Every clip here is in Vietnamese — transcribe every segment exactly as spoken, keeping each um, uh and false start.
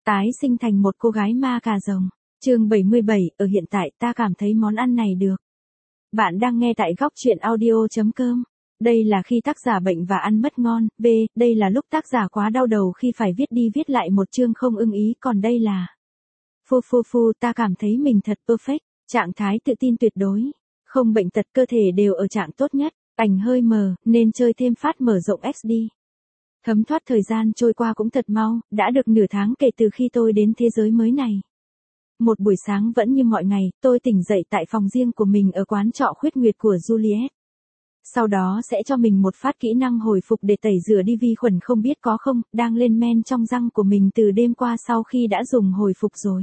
Tái sinh thành một cô gái ma cà rồng. Chương bảy mươi bảy, ở hiện tại ta cảm thấy món ăn này được. Bạn đang nghe tại góc truyện audio chấm com. Đây là khi tác giả bệnh và ăn mất ngon. B. Đây là lúc tác giả quá đau đầu khi phải viết đi viết lại một chương không ưng ý. Còn đây là Phu phu phu, ta cảm thấy mình thật perfect. Trạng thái tự tin tuyệt đối. Không bệnh tật, cơ thể đều ở trạng tốt nhất. Ảnh hơi mờ, nên chơi thêm phát mở rộng ích đi. Thấm thoát thời gian trôi qua cũng thật mau, đã được nửa tháng kể từ khi tôi đến thế giới mới này. Một buổi sáng vẫn như mọi ngày, tôi tỉnh dậy tại phòng riêng của mình ở quán trọ Khuyết Nguyệt của Juliet. Sau đó sẽ cho mình một phát kỹ năng hồi phục để tẩy rửa đi vi khuẩn không biết có không, đang lên men trong răng của mình từ đêm qua sau khi đã dùng hồi phục rồi.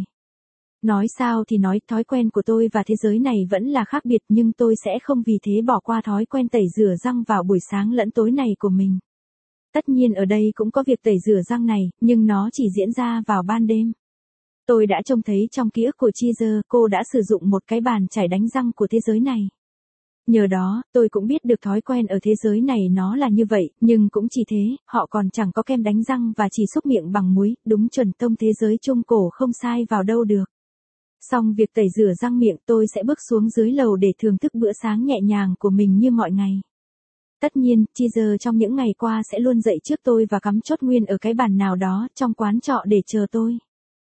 Nói sao thì nói, thói quen của tôi và thế giới này vẫn là khác biệt, nhưng tôi sẽ không vì thế bỏ qua thói quen tẩy rửa răng vào buổi sáng lẫn tối này của mình. Tất nhiên ở đây cũng có việc tẩy rửa răng này, nhưng nó chỉ diễn ra vào ban đêm. Tôi đã trông thấy trong ký ức của Cheezer, cô đã sử dụng một cái bàn chải đánh răng của thế giới này. Nhờ đó, tôi cũng biết được thói quen ở thế giới này nó là như vậy, nhưng cũng chỉ thế, họ còn chẳng có kem đánh răng và chỉ xúc miệng bằng muối, đúng chuẩn tông thế giới trung cổ không sai vào đâu được. Xong việc tẩy rửa răng miệng, tôi sẽ bước xuống dưới lầu để thưởng thức bữa sáng nhẹ nhàng của mình như mọi ngày. Tất nhiên, Cheezer trong những ngày qua sẽ luôn dậy trước tôi và cắm chốt nguyên ở cái bàn nào đó trong quán trọ để chờ tôi.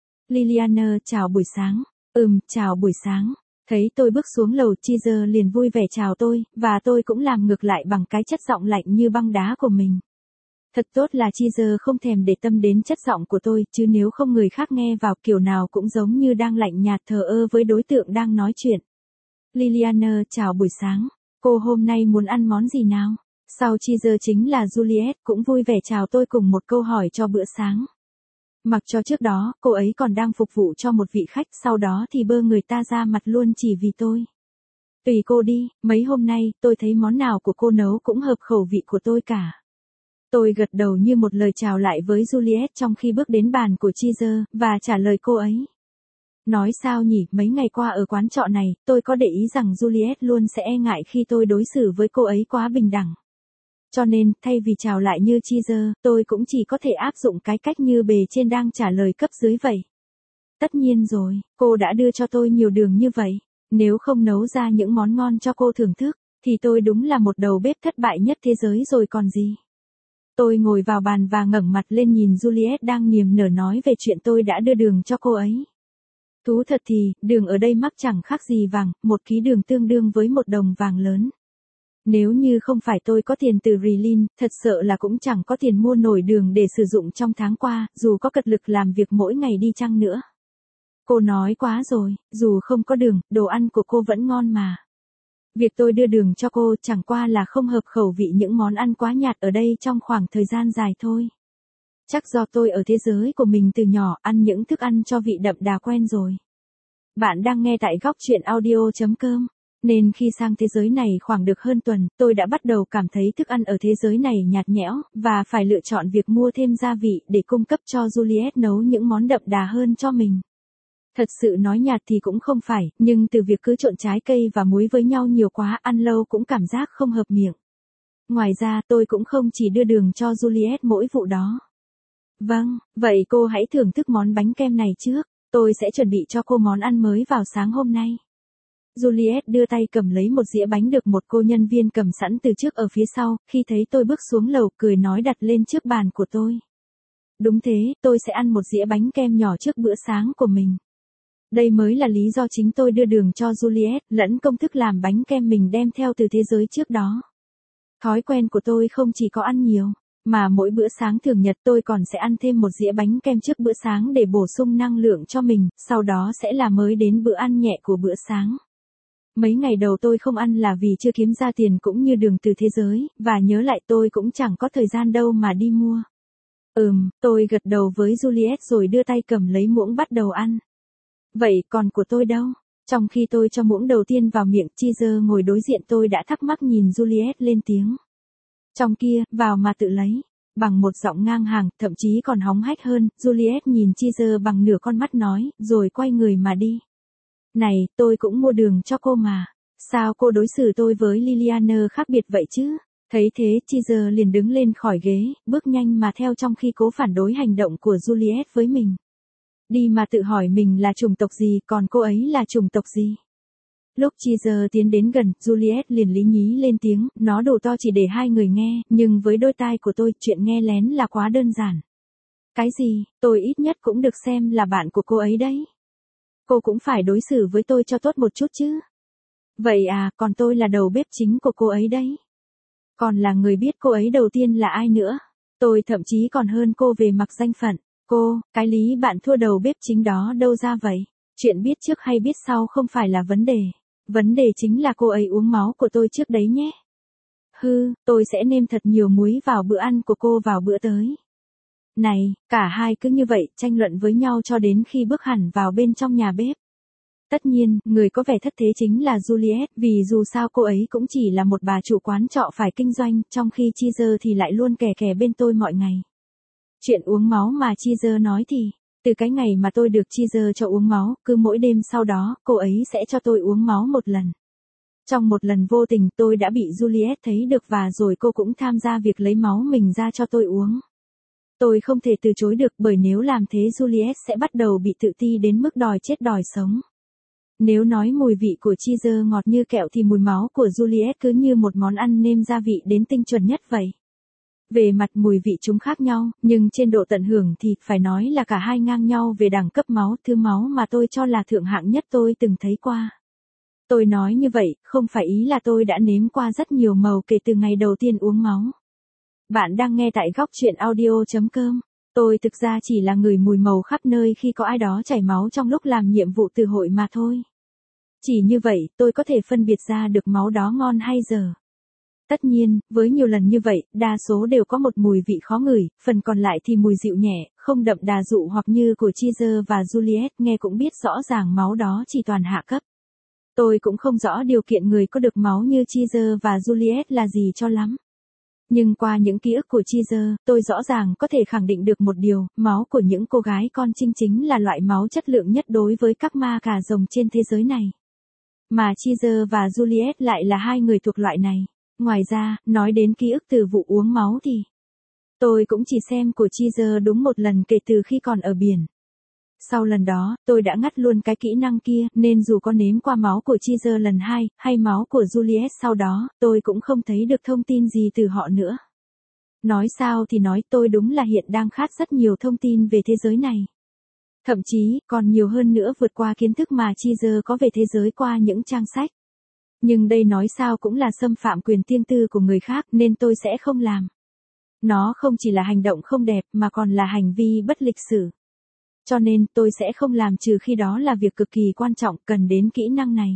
Liliana, chào buổi sáng. Ừm, chào buổi sáng. Thấy tôi bước xuống lầu, Cheezer liền vui vẻ chào tôi, và tôi cũng làm ngược lại bằng cái chất giọng lạnh như băng đá của mình. Thật tốt là Cheezer không thèm để tâm đến chất giọng của tôi, chứ nếu không người khác nghe vào kiểu nào cũng giống như đang lạnh nhạt thờ ơ với đối tượng đang nói chuyện. Liliana, chào buổi sáng. Cô hôm nay muốn ăn món gì nào? Sau Cheezer chính là Juliet cũng vui vẻ chào tôi cùng một câu hỏi cho bữa sáng. Mặc cho trước đó, cô ấy còn đang phục vụ cho một vị khách, sau đó thì bơ người ta ra mặt luôn chỉ vì tôi. Tùy cô đi, mấy hôm nay, tôi thấy món nào của cô nấu cũng hợp khẩu vị của tôi cả. Tôi gật đầu như một lời chào lại với Juliet trong khi bước đến bàn của Cheezer, và trả lời cô ấy. Nói sao nhỉ, mấy ngày qua ở quán trọ này, tôi có để ý rằng Juliet luôn sẽ e ngại khi tôi đối xử với cô ấy quá bình đẳng. Cho nên, thay vì chào lại như Cheezer, tôi cũng chỉ có thể áp dụng cái cách như bề trên đang trả lời cấp dưới vậy. Tất nhiên rồi, cô đã đưa cho tôi nhiều đường như vậy. Nếu không nấu ra những món ngon cho cô thưởng thức, thì tôi đúng là một đầu bếp thất bại nhất thế giới rồi còn gì. Tôi ngồi vào bàn và ngẩng mặt lên nhìn Juliet đang niềm nở nói về chuyện tôi đã đưa đường cho cô ấy. Thú thật thì, đường ở đây mắc chẳng khác gì vàng, một ký đường tương đương với một đồng vàng lớn. Nếu như không phải tôi có tiền từ Relin, thật sợ là cũng chẳng có tiền mua nổi đường để sử dụng trong tháng qua, dù có cật lực làm việc mỗi ngày đi chăng nữa. Cô nói quá rồi, dù không có đường, đồ ăn của cô vẫn ngon mà. Việc tôi đưa đường cho cô chẳng qua là không hợp khẩu vị những món ăn quá nhạt ở đây trong khoảng thời gian dài thôi. Chắc do tôi ở thế giới của mình từ nhỏ ăn những thức ăn cho vị đậm đà quen rồi. Bạn đang nghe tại góc truyện audio chấm com. Nên khi sang thế giới này khoảng được hơn tuần, tôi đã bắt đầu cảm thấy thức ăn ở thế giới này nhạt nhẽo, và phải lựa chọn việc mua thêm gia vị để cung cấp cho Juliet nấu những món đậm đà hơn cho mình. Thật sự nói nhạt thì cũng không phải, nhưng từ việc cứ trộn trái cây và muối với nhau nhiều quá, ăn lâu cũng cảm giác không hợp miệng. Ngoài ra, tôi cũng không chỉ đưa đường cho Juliet mỗi vụ đó. Vâng, vậy cô hãy thưởng thức món bánh kem này trước, tôi sẽ chuẩn bị cho cô món ăn mới vào sáng hôm nay. Juliet đưa tay cầm lấy một dĩa bánh được một cô nhân viên cầm sẵn từ trước ở phía sau, khi thấy tôi bước xuống lầu, cười nói đặt lên trước bàn của tôi. Đúng thế, tôi sẽ ăn một dĩa bánh kem nhỏ trước bữa sáng của mình. Đây mới là lý do chính tôi đưa đường cho Juliet, lẫn công thức làm bánh kem mình đem theo từ thế giới trước đó. Thói quen của tôi không chỉ có ăn nhiều, mà mỗi bữa sáng thường nhật tôi còn sẽ ăn thêm một dĩa bánh kem trước bữa sáng để bổ sung năng lượng cho mình, sau đó sẽ là mới đến bữa ăn nhẹ của bữa sáng. Mấy ngày đầu tôi không ăn là vì chưa kiếm ra tiền cũng như đường từ thế giới, và nhớ lại tôi cũng chẳng có thời gian đâu mà đi mua. Ừm, tôi gật đầu với Juliet rồi đưa tay cầm lấy muỗng bắt đầu ăn. Vậy còn của tôi đâu? Trong khi tôi cho muỗng đầu tiên vào miệng, Cheezer ngồi đối diện tôi đã thắc mắc nhìn Juliet lên tiếng. Trong kia, vào mà tự lấy. Bằng một giọng ngang hàng, thậm chí còn hóng hách hơn, Juliet nhìn Cheezer bằng nửa con mắt nói, rồi quay người mà đi. Này, tôi cũng mua đường cho cô mà. Sao cô đối xử tôi với Liliana khác biệt vậy chứ? Thấy thế, Cheezer liền đứng lên khỏi ghế, bước nhanh mà theo trong khi cố phản đối hành động của Juliet với mình. Đi mà tự hỏi mình là chủng tộc gì, còn cô ấy là chủng tộc gì. Lúc Cheezer tiến đến gần, Juliet liền lý nhí lên tiếng, nó đủ to chỉ để hai người nghe, nhưng với đôi tai của tôi, chuyện nghe lén là quá đơn giản. Cái gì, tôi ít nhất cũng được xem là bạn của cô ấy đấy. Cô cũng phải đối xử với tôi cho tốt một chút chứ. Vậy à, còn tôi là đầu bếp chính của cô ấy đấy. Còn là người biết cô ấy đầu tiên là ai nữa. Tôi thậm chí còn hơn cô về mặt danh phận. Cô, cái lý bạn thua đầu bếp chính đó đâu ra vậy? Chuyện biết trước hay biết sau không phải là vấn đề. Vấn đề chính là cô ấy uống máu của tôi trước đấy nhé. Hư, tôi sẽ nêm thật nhiều muối vào bữa ăn của cô vào bữa tới. Này, cả hai cứ như vậy, tranh luận với nhau cho đến khi bước hẳn vào bên trong nhà bếp. Tất nhiên, người có vẻ thất thế chính là Juliet, vì dù sao cô ấy cũng chỉ là một bà chủ quán trọ phải kinh doanh, trong khi Cheezer thì lại luôn kè kè bên tôi mọi ngày. Chuyện uống máu mà Cheezer nói thì, từ cái ngày mà tôi được Cheezer cho uống máu, cứ mỗi đêm sau đó, cô ấy sẽ cho tôi uống máu một lần. Trong một lần vô tình tôi đã bị Juliet thấy được và rồi cô cũng tham gia việc lấy máu mình ra cho tôi uống. Tôi không thể từ chối được bởi nếu làm thế Juliet sẽ bắt đầu bị tự ti đến mức đòi chết đòi sống. Nếu nói mùi vị của Cheezer ngọt như kẹo thì mùi máu của Juliet cứ như một món ăn nêm gia vị đến tinh chuẩn nhất vậy. Về mặt mùi vị chúng khác nhau, nhưng trên độ tận hưởng thì phải nói là cả hai ngang nhau về đẳng cấp máu, thứ máu mà tôi cho là thượng hạng nhất tôi từng thấy qua. Tôi nói như vậy, không phải ý là tôi đã nếm qua rất nhiều màu kể từ ngày đầu tiên uống máu. Bạn đang nghe tại góc chuyện audio chấm com. Tôi thực ra chỉ là người mùi màu khắp nơi khi có ai đó chảy máu trong lúc làm nhiệm vụ từ hội mà thôi. Chỉ như vậy, tôi có thể phân biệt ra được máu đó ngon hay dở. Tất nhiên, với nhiều lần như vậy, đa số đều có một mùi vị khó ngửi, phần còn lại thì mùi dịu nhẹ, không đậm đà dụ hoặc như của Cheezer và Juliet, nghe cũng biết rõ ràng máu đó chỉ toàn hạ cấp. Tôi cũng không rõ điều kiện người có được máu như Cheezer và Juliet là gì cho lắm. Nhưng qua những ký ức của Cheezer, tôi rõ ràng có thể khẳng định được một điều, máu của những cô gái con trinh chính là loại máu chất lượng nhất đối với các ma cà rồng trên thế giới này. Mà Cheezer và Juliet lại là hai người thuộc loại này. Ngoài ra, nói đến ký ức từ vụ uống máu thì tôi cũng chỉ xem của Cheezer đúng một lần kể từ khi còn ở biển. Sau lần đó, tôi đã ngắt luôn cái kỹ năng kia, nên dù có nếm qua máu của Cheezer lần hai, hay máu của Juliet sau đó, tôi cũng không thấy được thông tin gì từ họ nữa. Nói sao thì nói, tôi đúng là hiện đang khát rất nhiều thông tin về thế giới này. Thậm chí, còn nhiều hơn nữa vượt qua kiến thức mà Cheezer có về thế giới qua những trang sách. Nhưng đây nói sao cũng là xâm phạm quyền riêng tư của người khác nên tôi sẽ không làm. Nó không chỉ là hành động không đẹp mà còn là hành vi bất lịch sử. Cho nên tôi sẽ không làm trừ khi đó là việc cực kỳ quan trọng cần đến kỹ năng này.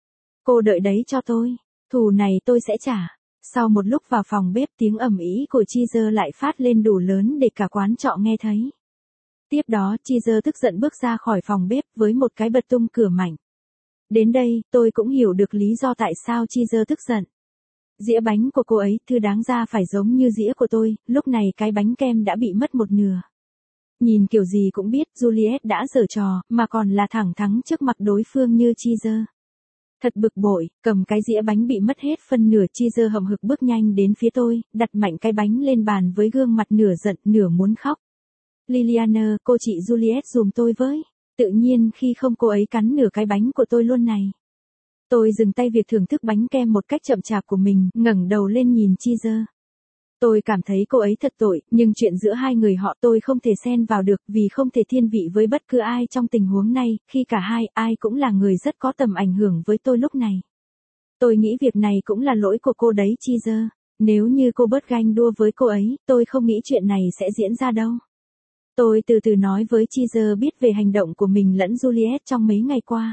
Cô đợi đấy cho tôi. Thù này tôi sẽ trả. Sau một lúc vào phòng bếp tiếng ầm ĩ của Cheezer lại phát lên đủ lớn để cả quán trọ nghe thấy. Tiếp đó Cheezer tức giận bước ra khỏi phòng bếp với một cái bật tung cửa mạnh. Đến đây tôi cũng hiểu được lý do tại sao Cheezer tức giận. Dĩa bánh của cô ấy thư đáng ra phải giống như dĩa của tôi, lúc này cái bánh kem đã bị mất một nửa. Nhìn kiểu gì cũng biết Juliet đã giở trò, mà còn là thẳng thắn trước mặt đối phương như Cheezer. Thật bực bội, cầm cái dĩa bánh bị mất hết phân nửa Cheezer hậm hực bước nhanh đến phía tôi, đặt mạnh cái bánh lên bàn với gương mặt nửa giận nửa muốn khóc. Liliana, cô chị Juliet giùm tôi với. Tự nhiên khi không cô ấy cắn nửa cái bánh của tôi luôn này. Tôi dừng tay việc thưởng thức bánh kem một cách chậm chạp của mình, ngẩng đầu lên nhìn Cheezer. Tôi cảm thấy cô ấy thật tội, nhưng chuyện giữa hai người họ tôi không thể xen vào được vì không thể thiên vị với bất cứ ai trong tình huống này, khi cả hai, ai cũng là người rất có tầm ảnh hưởng với tôi lúc này. Tôi nghĩ việc này cũng là lỗi của cô đấy Cheezer. Nếu như cô bớt ganh đua với cô ấy, tôi không nghĩ chuyện này sẽ diễn ra đâu. Tôi từ từ nói với Cheezer biết về hành động của mình lẫn Juliet trong mấy ngày qua.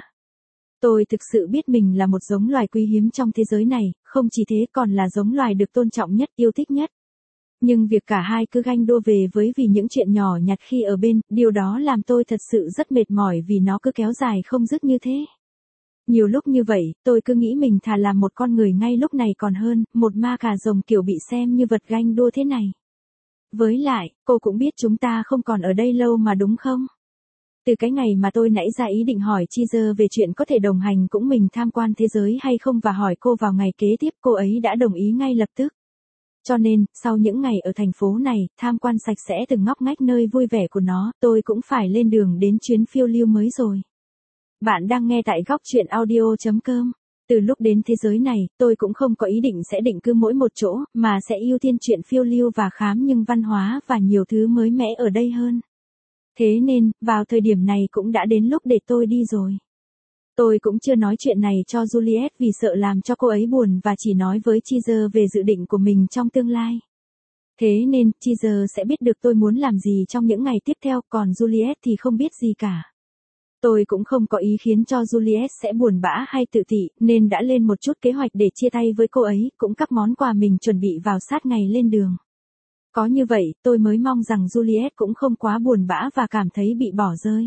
Tôi thực sự biết mình là một giống loài quý hiếm trong thế giới này, không chỉ thế còn là giống loài được tôn trọng nhất, yêu thích nhất. Nhưng việc cả hai cứ ganh đua về với vì những chuyện nhỏ nhặt khi ở bên, điều đó làm tôi thật sự rất mệt mỏi vì nó cứ kéo dài không dứt như thế. Nhiều lúc như vậy, tôi cứ nghĩ mình thà làm một con người ngay lúc này còn hơn, một ma cà rồng kiểu bị xem như vật ganh đua thế này. Với lại, cô cũng biết chúng ta không còn ở đây lâu mà đúng không? Từ cái ngày mà tôi nãy ra ý định hỏi Cheezer về chuyện có thể đồng hành cũng mình tham quan thế giới hay không và hỏi cô vào ngày kế tiếp cô ấy đã đồng ý ngay lập tức. Cho nên, sau những ngày ở thành phố này, tham quan sạch sẽ từng ngóc ngách nơi vui vẻ của nó, tôi cũng phải lên đường đến chuyến phiêu lưu mới rồi. Bạn đang nghe tại góc chuyện audio chấm com. Từ lúc đến thế giới này, tôi cũng không có ý định sẽ định cư mỗi một chỗ, mà sẽ ưu tiên chuyện phiêu lưu và khám nhưng văn hóa và nhiều thứ mới mẻ ở đây hơn. Thế nên, vào thời điểm này cũng đã đến lúc để tôi đi rồi. Tôi cũng chưa nói chuyện này cho Juliet vì sợ làm cho cô ấy buồn và chỉ nói với Cheezer về dự định của mình trong tương lai. Thế nên, Cheezer sẽ biết được tôi muốn làm gì trong những ngày tiếp theo, còn Juliet thì không biết gì cả. Tôi cũng không có ý khiến cho Juliet sẽ buồn bã hay tự ti, nên đã lên một chút kế hoạch để chia tay với cô ấy, cũng các món quà mình chuẩn bị vào sát ngày lên đường. Có như vậy, tôi mới mong rằng Juliet cũng không quá buồn bã và cảm thấy bị bỏ rơi.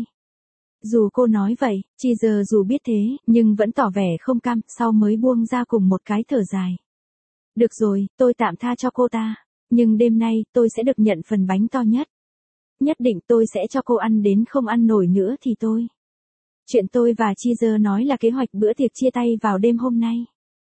Dù cô nói vậy, Cheezer dù biết thế, nhưng vẫn tỏ vẻ không cam, sau mới buông ra cùng một cái thở dài. Được rồi, tôi tạm tha cho cô ta. Nhưng đêm nay, tôi sẽ được nhận phần bánh to nhất. Nhất định tôi sẽ cho cô ăn đến không ăn nổi nữa thì tôi. Chuyện tôi và Cheezer nói là kế hoạch bữa tiệc chia tay vào đêm hôm nay.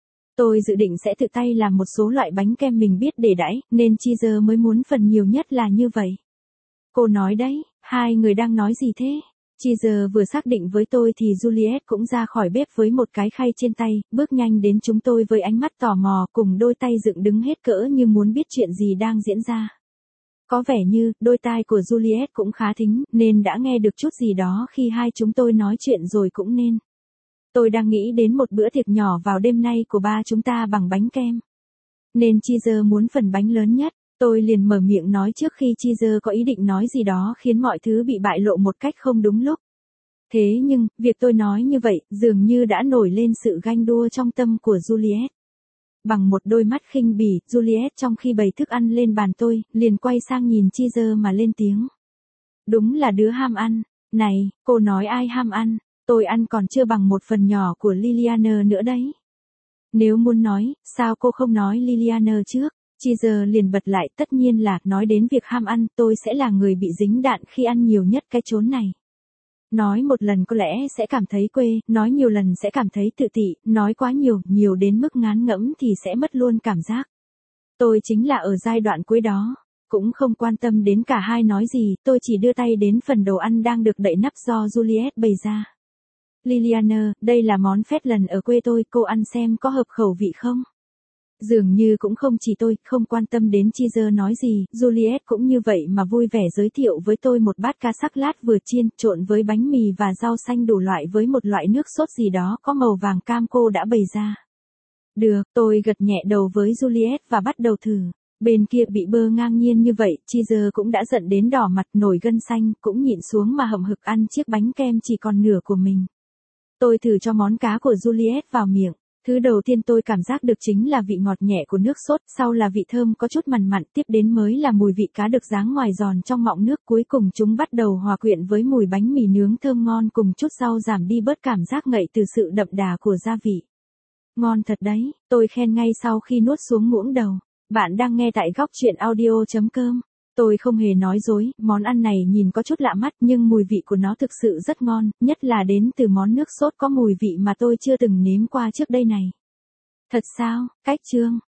Tôi dự định sẽ tự tay làm một số loại bánh kem mình biết để đãi, nên Cheezer mới muốn phần nhiều nhất là như vậy. Cô nói đấy, hai người đang nói gì thế? Cheezer vừa xác định với tôi thì Juliet cũng ra khỏi bếp với một cái khay trên tay, bước nhanh đến chúng tôi với ánh mắt tò mò cùng đôi tay dựng đứng hết cỡ như muốn biết chuyện gì đang diễn ra. Có vẻ như, đôi tai của Juliet cũng khá thính, nên đã nghe được chút gì đó khi hai chúng tôi nói chuyện rồi cũng nên. Tôi đang nghĩ đến một bữa tiệc nhỏ vào đêm nay của ba chúng ta bằng bánh kem. Nên Cheezer muốn phần bánh lớn nhất, tôi liền mở miệng nói trước khi Cheezer có ý định nói gì đó khiến mọi thứ bị bại lộ một cách không đúng lúc. Thế nhưng, việc tôi nói như vậy, dường như đã nổi lên sự ganh đua trong tâm của Juliet. Bằng một đôi mắt khinh bỉ, Juliet trong khi bày thức ăn lên bàn tôi, liền quay sang nhìn Cheezer mà lên tiếng. Đúng là đứa ham ăn. Này, cô nói ai ham ăn, tôi ăn còn chưa bằng một phần nhỏ của Liliana nữa đấy. Nếu muốn nói, sao cô không nói Liliana trước? Cheezer liền bật lại, tất nhiên là, nói đến việc ham ăn, tôi sẽ là người bị dính đạn khi ăn nhiều nhất cái chốn này. Nói một lần có lẽ sẽ cảm thấy quê, nói nhiều lần sẽ cảm thấy tự ti, nói quá nhiều, nhiều đến mức ngán ngẫm thì sẽ mất luôn cảm giác. Tôi chính là ở giai đoạn cuối đó, cũng không quan tâm đến cả hai nói gì, tôi chỉ đưa tay đến phần đồ ăn đang được đậy nắp do Juliet bày ra. Liliana, đây là món phét lần ở quê tôi, cô ăn xem có hợp khẩu vị không? Dường như cũng không chỉ tôi, không quan tâm đến Cheezer nói gì, Juliet cũng như vậy mà vui vẻ giới thiệu với tôi một bát cá sắc lát vừa chiên, trộn với bánh mì và rau xanh đủ loại với một loại nước sốt gì đó có màu vàng cam cô đã bày ra. Được, tôi gật nhẹ đầu với Juliet và bắt đầu thử. Bên kia bị bơ ngang nhiên như vậy, Cheezer cũng đã giận đến đỏ mặt nổi gân xanh, cũng nhịn xuống mà hậm hực ăn chiếc bánh kem chỉ còn nửa của mình. Tôi thử cho món cá của Juliet vào miệng. Thứ đầu tiên tôi cảm giác được chính là vị ngọt nhẹ của nước sốt, sau là vị thơm có chút mặn mặn, tiếp đến mới là mùi vị cá được ráng ngoài giòn trong mọng nước, cuối cùng chúng bắt đầu hòa quyện với mùi bánh mì nướng thơm ngon cùng chút rau giảm đi bớt cảm giác ngậy từ sự đậm đà của gia vị. Ngon thật đấy, tôi khen ngay sau khi nuốt xuống muỗng đầu. Bạn đang nghe tại góc chuyện audio chấm com. Tôi không hề nói dối, món ăn này nhìn có chút lạ mắt nhưng mùi vị của nó thực sự rất ngon, nhất là đến từ món nước sốt có mùi vị mà tôi chưa từng nếm qua trước đây này. Thật sao, cách chương.